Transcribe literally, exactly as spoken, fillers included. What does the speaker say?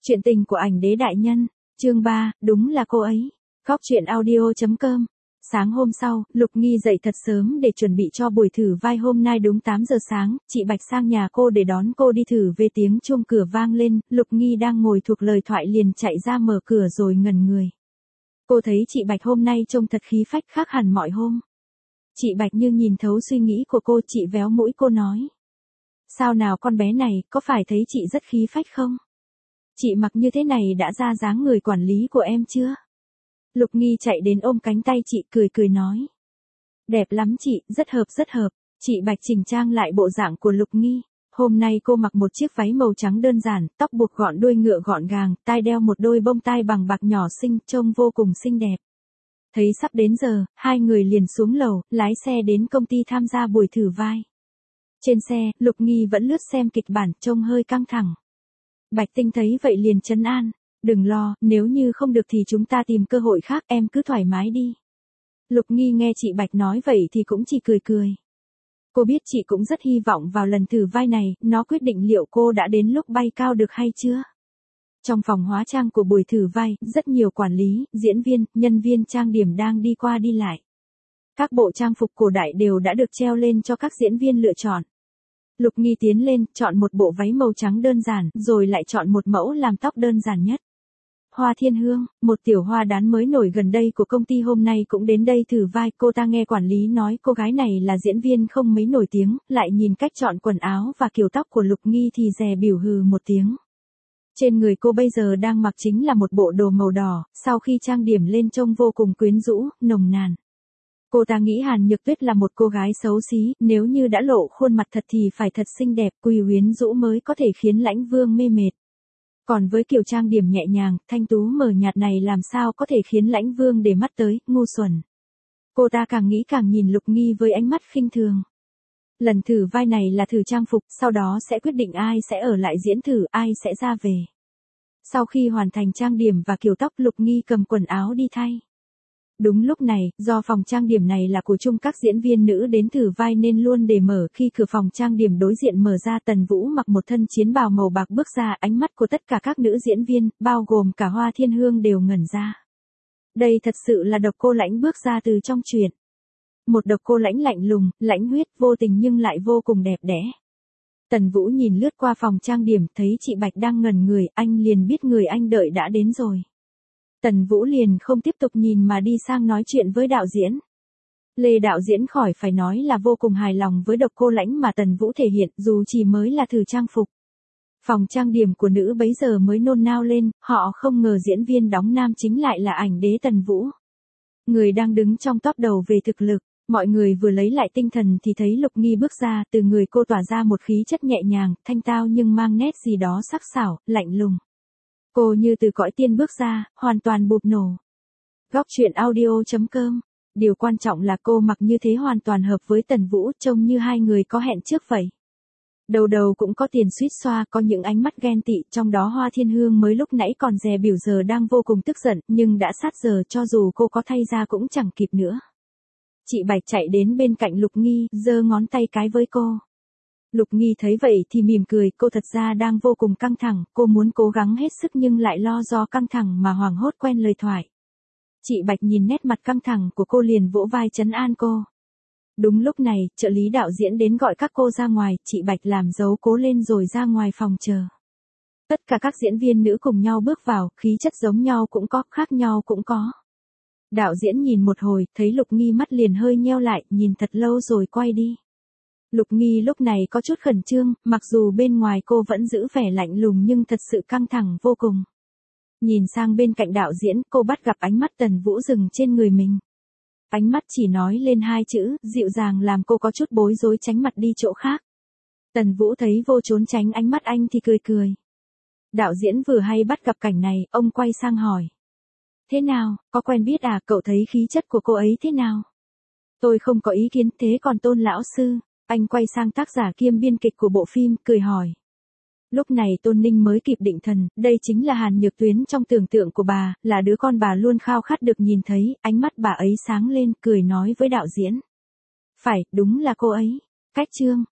Chuyện tình của ảnh đế đại nhân, chương ba, đúng là cô ấy. Góc truyện audio chấm com. Sáng hôm sau, Lục Nghi dậy thật sớm để chuẩn bị cho buổi thử vai hôm nay đúng tám giờ sáng, chị Bạch sang nhà cô để đón cô đi thử về tiếng chuông cửa vang lên, Lục Nghi đang ngồi thuộc lời thoại liền chạy ra mở cửa rồi ngẩn người. Cô thấy chị Bạch hôm nay trông thật khí phách khác hẳn mọi hôm. Chị Bạch như nhìn thấu suy nghĩ của cô, chị véo mũi cô nói. Sao nào con bé này, có phải thấy chị rất khí phách không? Chị mặc như thế này đã ra dáng người quản lý của em chưa? Lục Nghi chạy đến ôm cánh tay chị cười cười nói. Đẹp lắm chị, rất hợp rất hợp. Chị Bạch chỉnh trang lại bộ dạng của Lục Nghi. Hôm nay cô mặc một chiếc váy màu trắng đơn giản, tóc buộc gọn đuôi ngựa gọn gàng, tai đeo một đôi bông tai bằng bạc nhỏ xinh, trông vô cùng xinh đẹp. Thấy sắp đến giờ, hai người liền xuống lầu, lái xe đến công ty tham gia buổi thử vai. Trên xe, Lục Nghi vẫn lướt xem kịch bản, trông hơi căng thẳng. Bạch Tinh thấy vậy liền trấn an, đừng lo, nếu như không được thì chúng ta tìm cơ hội khác, em cứ thoải mái đi. Lục Nghi nghe chị Bạch nói vậy thì cũng chỉ cười cười. Cô biết chị cũng rất hy vọng vào lần thử vai này, nó quyết định liệu cô đã đến lúc bay cao được hay chưa. Trong phòng hóa trang của buổi thử vai, rất nhiều quản lý, diễn viên, nhân viên trang điểm đang đi qua đi lại. Các bộ trang phục cổ đại đều đã được treo lên cho các diễn viên lựa chọn. Lục Nghi tiến lên, chọn một bộ váy màu trắng đơn giản, rồi lại chọn một mẫu làm tóc đơn giản nhất. Hoa Thiên Hương, một tiểu hoa đán mới nổi gần đây của công ty hôm nay cũng đến đây thử vai. Cô ta nghe quản lý nói cô gái này là diễn viên không mấy nổi tiếng, lại nhìn cách chọn quần áo và kiểu tóc của Lục Nghi thì dè bỉu hừ một tiếng. Trên người cô bây giờ đang mặc chính là một bộ đồ màu đỏ, sau khi trang điểm lên trông vô cùng quyến rũ, nồng nàn. Cô ta nghĩ Hàn Nhược Tuyết là một cô gái xấu xí, nếu như đã lộ khuôn mặt thật thì phải thật xinh đẹp, quý quyến rũ mới có thể khiến Lãnh Vương mê mệt. Còn với kiểu trang điểm nhẹ nhàng, thanh tú mờ nhạt này làm sao có thể khiến Lãnh Vương để mắt tới, ngu xuẩn. Cô ta càng nghĩ càng nhìn Lục Nghi với ánh mắt khinh thường. Lần thử vai này là thử trang phục, sau đó sẽ quyết định ai sẽ ở lại diễn thử, ai sẽ ra về. Sau khi hoàn thành trang điểm và kiểu tóc, Lục Nghi cầm quần áo đi thay. Đúng lúc này, do phòng trang điểm này là của chung các diễn viên nữ đến thử vai nên luôn để mở, khi cửa phòng trang điểm đối diện mở ra, Tần Vũ mặc một thân chiến bào màu bạc bước ra, ánh mắt của tất cả các nữ diễn viên, bao gồm cả Hoa Thiên Hương đều ngẩn ra. Đây thật sự là độc cô lãnh bước ra từ trong truyện. Một độc cô lãnh lạnh lùng, lãnh huyết, vô tình nhưng lại vô cùng đẹp đẽ. Tần Vũ nhìn lướt qua phòng trang điểm, thấy chị Bạch đang ngẩn người, anh liền biết người anh đợi đã đến rồi. Tần Vũ liền không tiếp tục nhìn mà đi sang nói chuyện với đạo diễn. Lê đạo diễn khỏi phải nói là vô cùng hài lòng với độc cô lãnh mà Tần Vũ thể hiện, dù chỉ mới là thử trang phục. Phòng trang điểm của nữ bấy giờ mới nôn nao lên, họ không ngờ diễn viên đóng nam chính lại là ảnh đế Tần Vũ. Người đang đứng trong top đầu về thực lực, mọi người vừa lấy lại tinh thần thì thấy Lục Nghi bước ra, từ người cô tỏa ra một khí chất nhẹ nhàng, thanh tao nhưng mang nét gì đó sắc sảo, lạnh lùng. Cô như từ cõi tiên bước ra, hoàn toàn bụp nổ. Góc truyện audio chấm com. Điều quan trọng là cô mặc như thế hoàn toàn hợp với Tần Vũ, trông như hai người có hẹn trước vậy. Đầu đầu cũng có tiền suýt xoa, có những ánh mắt ghen tị, trong đó Hoa Thiên Hương mới lúc nãy còn dè bỉu giờ đang vô cùng tức giận, nhưng đã sát giờ cho dù cô có thay ra cũng chẳng kịp nữa. Chị Bạch chạy đến bên cạnh Lục Nghi, giơ ngón tay cái với cô. Lục Nghi thấy vậy thì mỉm cười, cô thật ra đang vô cùng căng thẳng, cô muốn cố gắng hết sức nhưng lại lo do căng thẳng mà hoảng hốt quen lời thoại. Chị Bạch nhìn nét mặt căng thẳng của cô liền vỗ vai trấn an cô. Đúng lúc này, trợ lý đạo diễn đến gọi các cô ra ngoài, chị Bạch làm dấu cố lên rồi ra ngoài phòng chờ. Tất cả các diễn viên nữ cùng nhau bước vào, khí chất giống nhau cũng có, khác nhau cũng có. Đạo diễn nhìn một hồi, thấy Lục Nghi mắt liền hơi nheo lại, nhìn thật lâu rồi quay đi. Lục Nghi lúc này có chút khẩn trương, mặc dù bên ngoài cô vẫn giữ vẻ lạnh lùng nhưng thật sự căng thẳng vô cùng. Nhìn sang bên cạnh đạo diễn, cô bắt gặp ánh mắt Tần Vũ dừng trên người mình. Ánh mắt chỉ nói lên hai chữ, dịu dàng làm cô có chút bối rối tránh mặt đi chỗ khác. Tần Vũ thấy vô trốn tránh ánh mắt anh thì cười cười. Đạo diễn vừa hay bắt gặp cảnh này, ông quay sang hỏi. Thế nào, có quen biết à, cậu thấy khí chất của cô ấy thế nào? Tôi không có ý kiến, thế còn Tôn lão sư? Anh quay sang tác giả kiêm biên kịch của bộ phim, cười hỏi. Lúc này Tôn Ninh mới kịp định thần, đây chính là Hàn Nhược Tuyến trong tưởng tượng của bà, là đứa con bà luôn khao khát được nhìn thấy, ánh mắt bà ấy sáng lên, cười nói với đạo diễn. Phải, đúng là cô ấy. Cách chương.